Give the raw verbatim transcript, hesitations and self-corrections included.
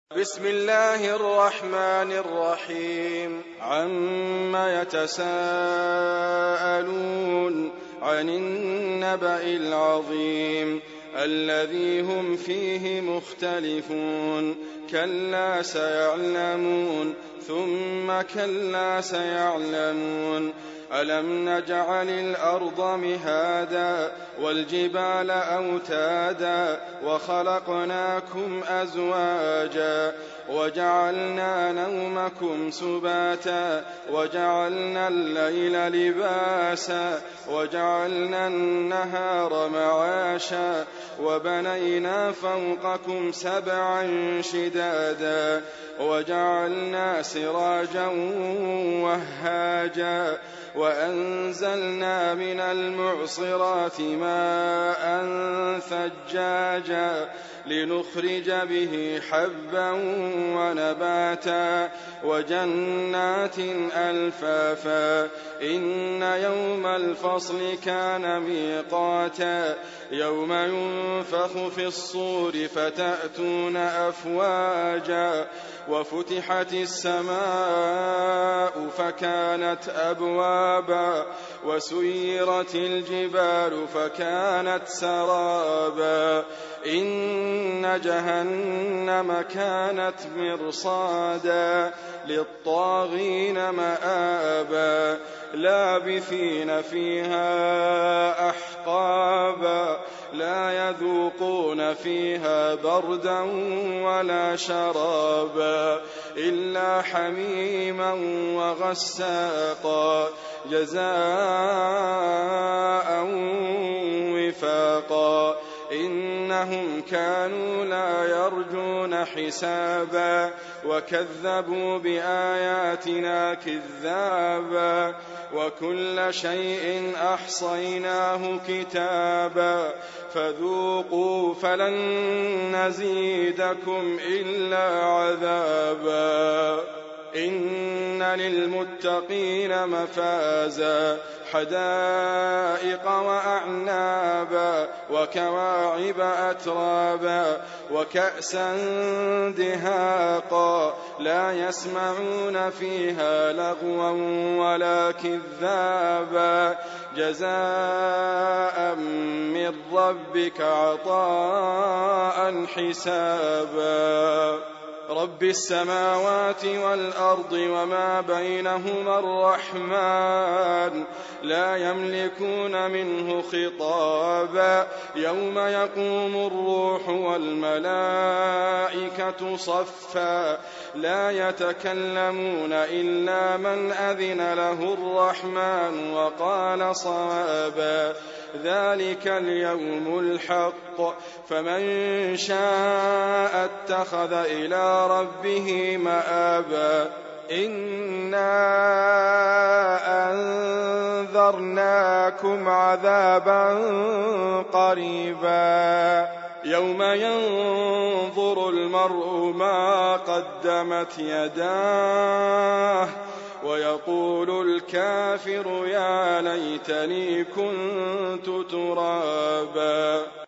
بسم الله الرحمن الرحيم عم يتساءلون عن النبأ العظيم الذي هم فيه مختلفون كلا سيعلمون ثم كلا سيعلمون ألم نجعل الأرض مهادا والجبال أوتادا وخلقناكم أزواجا وجعلنا نومكم سباتا وجعلنا الليل لباسا وجعلنا النهار معاشا وبنينا فوقكم سبعا شدادا وجعلنا سراجا وهاجا وأنزلنا من المعصرات ماء ثجاجا لنخرج به حبا ونباتا وجنات ألفافا إن يوم الفصل كان ميقاتا يوم ينفخ في الصور فتأتون أفواجا وفتحت السماء فكانت أبوابا وسيرت الجبال فكانت سرابا إن جهنم كانت مرصادا للطاغين مآبا لابثين فيها أحقابا لا يذوقون فيها بردا ولا شرابا إلا حميما وغساقا جزاء وفاقا إنهم كانوا لا يرجون حسابا وكذبوا بآياتنا كذابا وكل شيء أحصيناه كتابا فذوقوا فلن نزيدكم إلا عذابا إن للمتقين مفازا حدائق وأعنابا وكواعب أترابا وكأسا دهاقا لا يسمعون فيها لغوا ولا كذابا جزاء من ربك عطاء حسابا رب السماوات والأرض وما بينهما الرحمن لا يملكون منه خطابا يوم يقوم الروح والملائكة صفا لا يتكلمون إلا من أذن له الرحمن وقال صوابا ذلك اليوم الحق فمن شاء اتخذ إلى ربه مآبا إنا أنذرناكم عذابا قريبا يوم ينظر المرء ما قدمت يداه ويقول الكافر يا ليتني كنت ترابا.